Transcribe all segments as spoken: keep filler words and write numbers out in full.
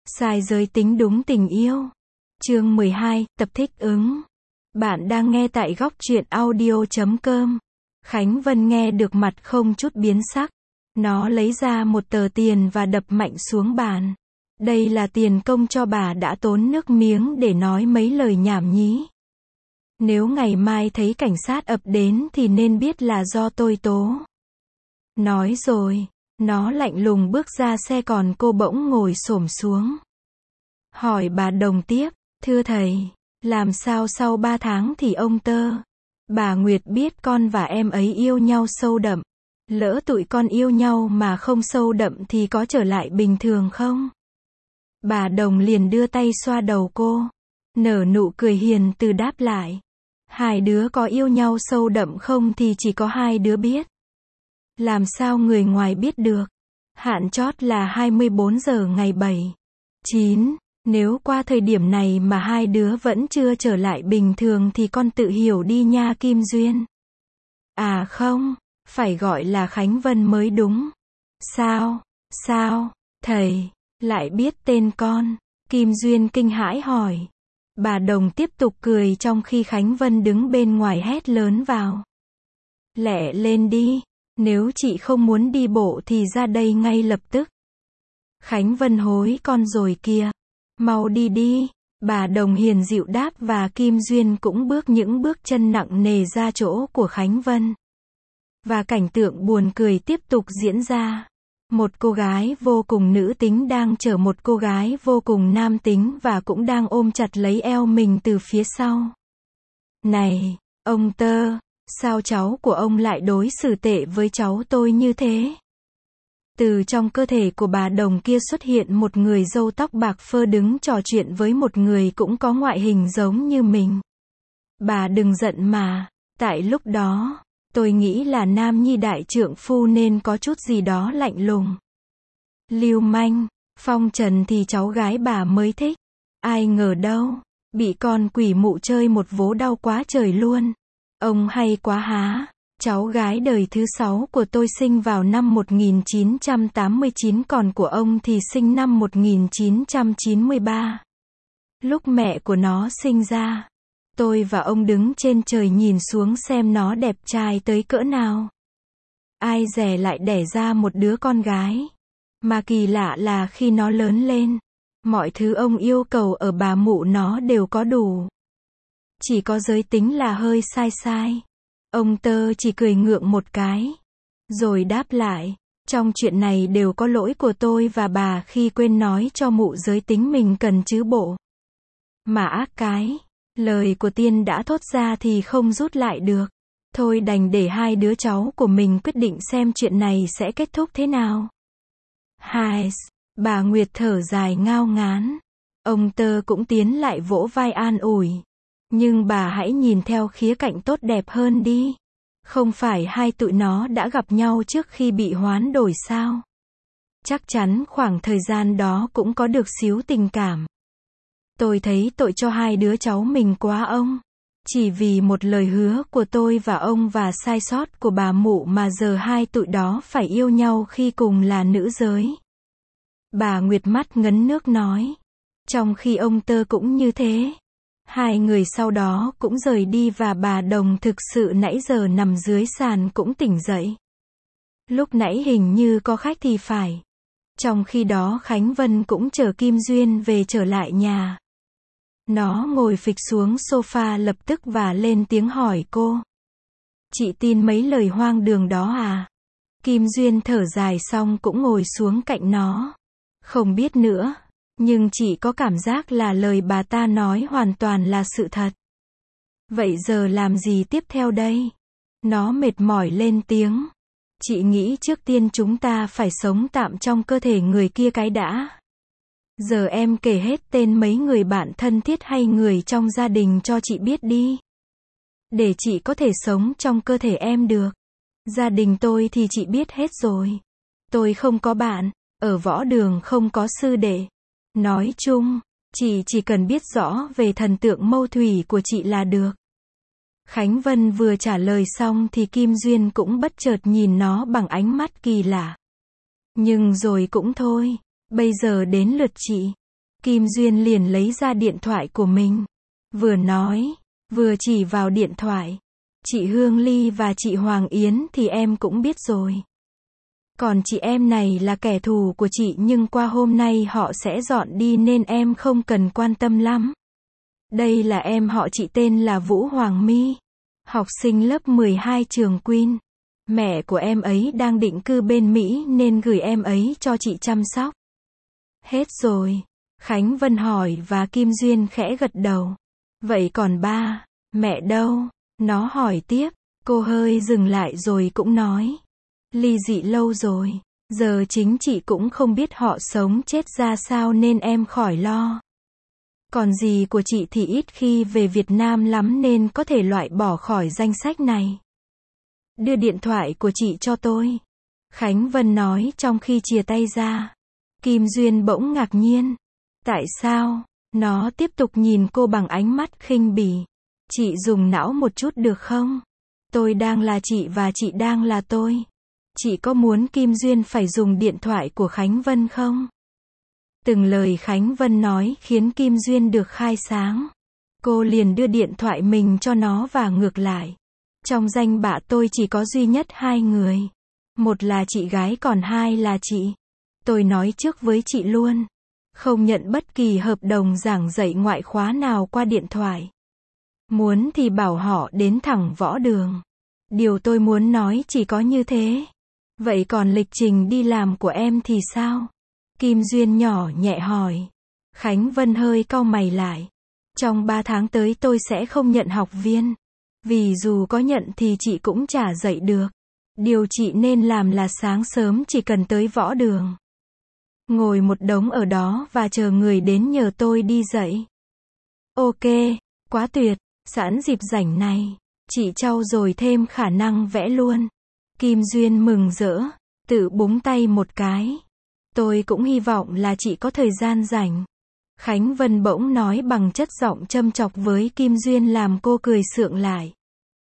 Sai giới tính đúng tình yêu. Chương mười hai, tập thích ứng. Bạn đang nghe tại góc truyện audio chấm com. Khánh Vân nghe được mặt không chút biến sắc. Nó lấy ra một tờ tiền và đập mạnh xuống bàn. Đây là tiền công cho bà đã tốn nước miếng để nói mấy lời nhảm nhí. Nếu ngày mai thấy cảnh sát ập đến thì nên biết là do tôi tố. Nói rồi, nó lạnh lùng bước ra xe còn cô bỗng ngồi xổm xuống. Hỏi bà Đồng tiếp, thưa thầy, làm sao sau ba tháng thì ông Tơ, bà Nguyệt biết con và em ấy yêu nhau sâu đậm. Lỡ tụi con yêu nhau mà không sâu đậm thì có trở lại bình thường không? Bà Đồng liền đưa tay xoa đầu cô, nở nụ cười hiền từ đáp lại. Hai đứa có yêu nhau sâu đậm không thì chỉ có hai đứa biết. Làm sao người ngoài biết được? Hạn chót là hai mươi bốn giờ ngày bảy, chín. Nếu qua thời điểm này mà hai đứa vẫn chưa trở lại bình thường thì con tự hiểu đi nha Kim Duyên. À không, phải gọi là Khánh Vân mới đúng. Sao, sao, thầy, lại biết tên con? Kim Duyên kinh hãi hỏi. Bà Đồng tiếp tục cười trong khi Khánh Vân đứng bên ngoài hét lớn vào. Lẹ lên đi, nếu chị không muốn đi bộ thì ra đây ngay lập tức. Khánh Vân hối con rồi kìa. Mau đi đi, bà Đồng hiền dịu đáp và Kim Duyên cũng bước những bước chân nặng nề ra chỗ của Khánh Vân. Và cảnh tượng buồn cười tiếp tục diễn ra. Một cô gái vô cùng nữ tính đang chở một cô gái vô cùng nam tính và cũng đang ôm chặt lấy eo mình từ phía sau. Này, ông Tơ, sao cháu của ông lại đối xử tệ với cháu tôi như thế? Từ trong cơ thể của bà Đồng kia xuất hiện một người râu tóc bạc phơ đứng trò chuyện với một người cũng có ngoại hình giống như mình. Bà đừng giận mà, tại lúc đó, tôi nghĩ là nam nhi đại trượng phu nên có chút gì đó lạnh lùng. Lưu manh, phong trần thì cháu gái bà mới thích. Ai ngờ đâu, bị con quỷ mụ chơi một vố đau quá trời luôn. Ông hay quá há. Cháu gái đời thứ sáu của tôi sinh vào năm một nghìn chín trăm tám mươi chín còn của ông thì sinh năm một nghìn chín trăm chín mươi ba. Lúc mẹ của nó sinh ra, tôi và ông đứng trên trời nhìn xuống xem nó đẹp trai tới cỡ nào. Ai dè lại đẻ ra một đứa con gái. Mà kỳ lạ là khi nó lớn lên, mọi thứ ông yêu cầu ở bà mụ nó đều có đủ. Chỉ có giới tính là hơi sai sai. Ông Tơ chỉ cười ngượng một cái, rồi đáp lại, trong chuyện này đều có lỗi của tôi và bà khi quên nói cho mụ giới tính mình cần chứ bộ. Mà ác cái, lời của tiên đã thốt ra thì không rút lại được. Thôi đành để hai đứa cháu của mình quyết định xem chuyện này sẽ kết thúc thế nào. Hai, bà Nguyệt thở dài ngao ngán. Ông Tơ cũng tiến lại vỗ vai an ủi. Nhưng bà hãy nhìn theo khía cạnh tốt đẹp hơn đi. Không phải hai tụi nó đã gặp nhau trước khi bị hoán đổi sao? Chắc chắn khoảng thời gian đó cũng có được xíu tình cảm. Tôi thấy tội cho hai đứa cháu mình quá ông. Chỉ vì một lời hứa của tôi và ông và sai sót của bà mụ mà giờ hai tụi đó phải yêu nhau khi cùng là nữ giới. Bà Nguyệt mắt ngấn nước nói. Trong khi ông Tơ cũng như thế. Hai người sau đó cũng rời đi và bà Đồng thực sự nãy giờ nằm dưới sàn cũng tỉnh dậy. Lúc nãy hình như có khách thì phải. Trong khi đó Khánh Vân cũng chở Kim Duyên về trở lại nhà. Nó ngồi phịch xuống sofa lập tức và lên tiếng hỏi cô. Chị tin mấy lời hoang đường đó à? Kim Duyên thở dài xong cũng ngồi xuống cạnh nó. Không biết nữa. Nhưng chị có cảm giác là lời bà ta nói hoàn toàn là sự thật. Vậy giờ làm gì tiếp theo đây? Nó mệt mỏi lên tiếng. Chị nghĩ trước tiên chúng ta phải sống tạm trong cơ thể người kia cái đã. Giờ em kể hết tên mấy người bạn thân thiết hay người trong gia đình cho chị biết đi. Để chị có thể sống trong cơ thể em được. Gia đình tôi thì chị biết hết rồi. Tôi không có bạn, ở võ đường không có sư đệ. Nói chung, chị chỉ cần biết rõ về thần tượng mâu thủy của chị là được. Khánh Vân vừa trả lời xong thì Kim Duyên cũng bất chợt nhìn nó bằng ánh mắt kỳ lạ. Nhưng rồi cũng thôi, bây giờ đến lượt chị. Kim Duyên liền lấy ra điện thoại của mình. Vừa nói, vừa chỉ vào điện thoại. Chị Hương Ly và chị Hoàng Yến thì em cũng biết rồi. Còn chị em này là kẻ thù của chị nhưng qua hôm nay họ sẽ dọn đi nên em không cần quan tâm lắm. Đây là em họ chị tên là Vũ Hoàng My. Học sinh lớp mười hai trường Queen. Mẹ của em ấy đang định cư bên Mỹ nên gửi em ấy cho chị chăm sóc. Hết rồi. Khánh Vân hỏi và Kim Duyên khẽ gật đầu. Vậy còn ba, mẹ đâu? Nó hỏi tiếp. Cô hơi dừng lại rồi cũng nói. Ly dị lâu rồi. Giờ chính chị cũng không biết họ sống chết ra sao nên em khỏi lo. Còn dì của chị thì ít khi về Việt Nam lắm nên có thể loại bỏ khỏi danh sách này. Đưa điện thoại của chị cho tôi. Khánh Vân nói trong khi chìa tay ra. Kim Duyên bỗng ngạc nhiên. Tại sao? Nó tiếp tục nhìn cô bằng ánh mắt khinh bỉ. Chị dùng não một chút được không? Tôi đang là chị và chị đang là tôi. Chị có muốn Kim Duyên phải dùng điện thoại của Khánh Vân không? Từng lời Khánh Vân nói khiến Kim Duyên được khai sáng. Cô liền đưa điện thoại mình cho nó và ngược lại. Trong danh bạ tôi chỉ có duy nhất hai người. Một là chị gái còn hai là chị. Tôi nói trước với chị luôn. Không nhận bất kỳ hợp đồng giảng dạy ngoại khóa nào qua điện thoại. Muốn thì bảo họ đến thẳng võ đường. Điều tôi muốn nói chỉ có như thế. Vậy còn lịch trình đi làm của em thì sao? Kim Duyên nhỏ nhẹ hỏi. Khánh Vân hơi cau mày lại. Trong ba tháng tới tôi sẽ không nhận học viên. Vì dù có nhận thì chị cũng chả dạy được. Điều chị nên làm là sáng sớm chỉ cần tới võ đường. Ngồi một đống ở đó và chờ người đến nhờ tôi đi dạy. Ok, quá tuyệt, sẵn dịp rảnh này. Chị trau dồi thêm khả năng vẽ luôn. Kim Duyên mừng rỡ, tự búng tay một cái. Tôi cũng hy vọng là chị có thời gian rảnh. Khánh Vân bỗng nói bằng chất giọng châm chọc với Kim Duyên làm cô cười sượng lại.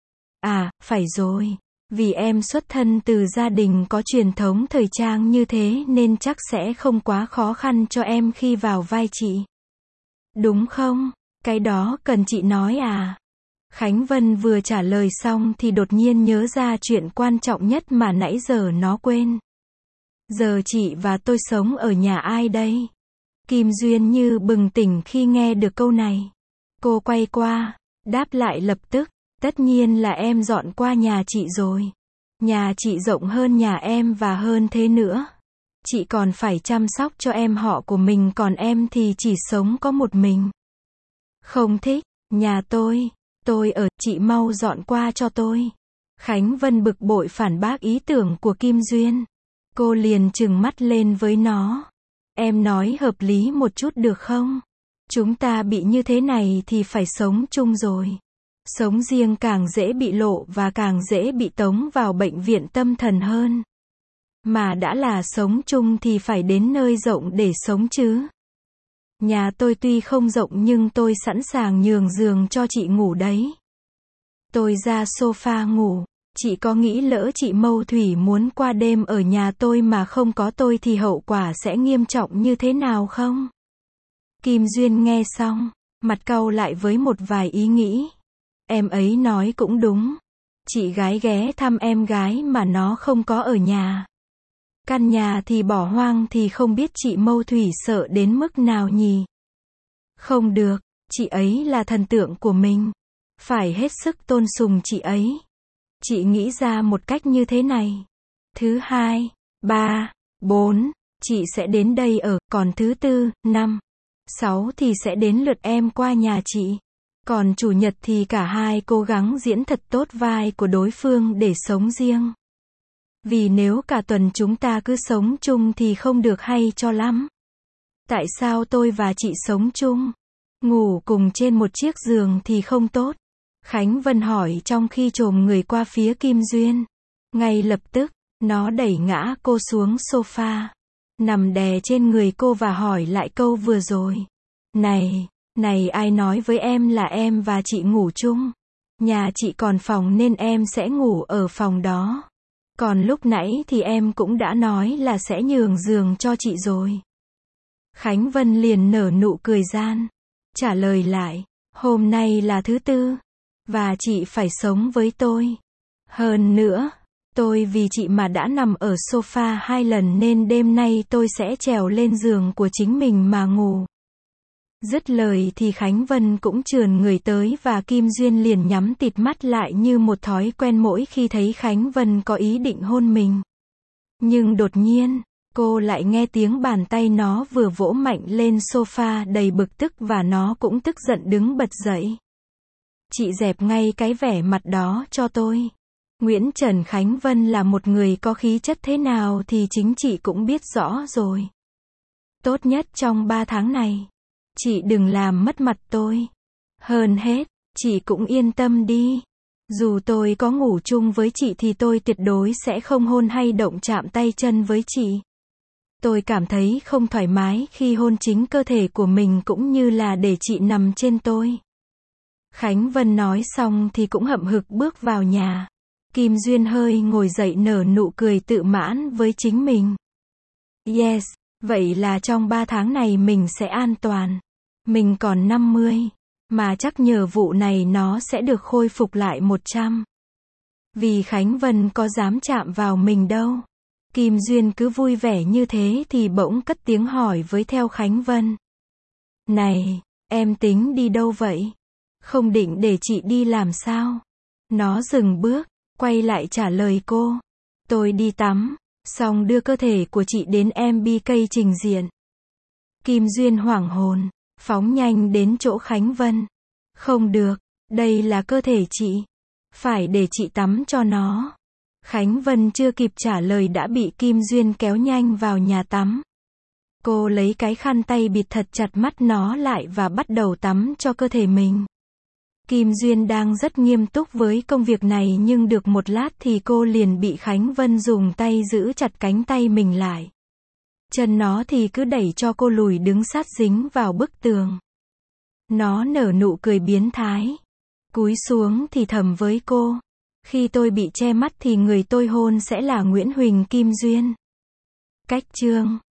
À, phải rồi. Vì em xuất thân từ gia đình có truyền thống thời trang như thế nên chắc sẽ không quá khó khăn cho em khi vào vai chị. Đúng không? Cái đó cần chị nói à? Khánh Vân vừa trả lời xong thì đột nhiên nhớ ra chuyện quan trọng nhất mà nãy giờ nó quên. Giờ chị và tôi sống ở nhà ai đây? Kim Duyên như bừng tỉnh khi nghe được câu này. Cô quay qua, đáp lại lập tức. Tất nhiên là em dọn qua nhà chị rồi. Nhà chị rộng hơn nhà em và hơn thế nữa. Chị còn phải chăm sóc cho em họ của mình còn em thì chỉ sống có một mình. Không thích, nhà tôi, tôi ở, chị mau dọn qua cho tôi. Khánh Vân bực bội phản bác ý tưởng của Kim Duyên. Cô liền trừng mắt lên với nó. Em nói hợp lý một chút được không? Chúng ta bị như thế này thì phải sống chung rồi. Sống riêng càng dễ bị lộ và càng dễ bị tống vào bệnh viện tâm thần hơn. Mà đã là sống chung thì phải đến nơi rộng để sống chứ. Nhà tôi tuy không rộng nhưng tôi sẵn sàng nhường giường cho chị ngủ đấy. Tôi ra sofa ngủ. Chị có nghĩ lỡ chị Mâu Thủy muốn qua đêm ở nhà tôi mà không có tôi thì hậu quả sẽ nghiêm trọng như thế nào không? Kim Duyên nghe xong, mặt cau lại với một vài ý nghĩ. Em ấy nói cũng đúng. Chị gái ghé thăm em gái mà nó không có ở nhà. Căn nhà thì bỏ hoang thì không biết chị Mâu Thủy sợ đến mức nào nhỉ? Không được, chị ấy là thần tượng của mình. Phải hết sức tôn sùng chị ấy. Chị nghĩ ra một cách như thế này. Thứ hai, ba, bốn, chị sẽ đến đây ở, còn thứ tư, năm, sáu thì sẽ đến lượt em qua nhà chị. Còn chủ nhật thì cả hai cố gắng diễn thật tốt vai của đối phương để sống riêng. Vì nếu cả tuần chúng ta cứ sống chung thì không được hay cho lắm. Tại sao tôi và chị sống chung? Ngủ cùng trên một chiếc giường thì không tốt. Khánh Vân hỏi trong khi chồm người qua phía Kim Duyên. Ngay lập tức, nó đẩy ngã cô xuống sofa. Nằm đè trên người cô và hỏi lại câu vừa rồi. Này, này ai nói với em là em và chị ngủ chung? Nhà chị còn phòng nên em sẽ ngủ ở phòng đó. Còn lúc nãy thì em cũng đã nói là sẽ nhường giường cho chị rồi. Khánh Vân liền nở nụ cười gian. Trả lời lại. Hôm nay là thứ tư. Và chị phải sống với tôi. Hơn nữa, tôi vì chị mà đã nằm ở sofa hai lần nên đêm nay tôi sẽ trèo lên giường của chính mình mà ngủ. Dứt lời thì Khánh Vân cũng trườn người tới và Kim Duyên liền nhắm tịt mắt lại như một thói quen mỗi khi thấy Khánh Vân có ý định hôn mình. Nhưng đột nhiên, cô lại nghe tiếng bàn tay nó vừa vỗ mạnh lên sofa đầy bực tức và nó cũng tức giận đứng bật dậy. Chị dẹp ngay cái vẻ mặt đó cho tôi. Nguyễn Trần Khánh Vân là một người có khí chất thế nào thì chính chị cũng biết rõ rồi. Tốt nhất trong ba tháng này, chị đừng làm mất mặt tôi. Hơn hết, chị cũng yên tâm đi. Dù tôi có ngủ chung với chị thì tôi tuyệt đối sẽ không hôn hay động chạm tay chân với chị. Tôi cảm thấy không thoải mái khi hôn chính cơ thể của mình cũng như là để chị nằm trên tôi. Khánh Vân nói xong thì cũng hậm hực bước vào nhà. Kim Duyên hơi ngồi dậy nở nụ cười tự mãn với chính mình. Yes, vậy là trong ba tháng này mình sẽ an toàn. Mình còn năm mươi, mà chắc nhờ vụ này nó sẽ được khôi phục lại một trăm. Vì Khánh Vân có dám chạm vào mình đâu. Kim Duyên cứ vui vẻ như thế thì bỗng cất tiếng hỏi với theo Khánh Vân. Này, em tính đi đâu vậy? Không định để chị đi làm sao? Nó dừng bước, quay lại trả lời cô. Tôi đi tắm, xong đưa cơ thể của chị đến em bê ca trình diện. Kim Duyên hoảng hồn, phóng nhanh đến chỗ Khánh Vân. Không được, đây là cơ thể chị. Phải để chị tắm cho nó. Khánh Vân chưa kịp trả lời đã bị Kim Duyên kéo nhanh vào nhà tắm. Cô lấy cái khăn tay bịt thật chặt mắt nó lại và bắt đầu tắm cho cơ thể mình. Kim Duyên đang rất nghiêm túc với công việc này nhưng được một lát thì cô liền bị Khánh Vân dùng tay giữ chặt cánh tay mình lại. Chân nó thì cứ đẩy cho cô lùi đứng sát dính vào bức tường. Nó nở nụ cười biến thái. Cúi xuống thì thầm với cô. Khi tôi bị che mắt thì người tôi hôn sẽ là Nguyễn Huỳnh Kim Duyên. Cách chương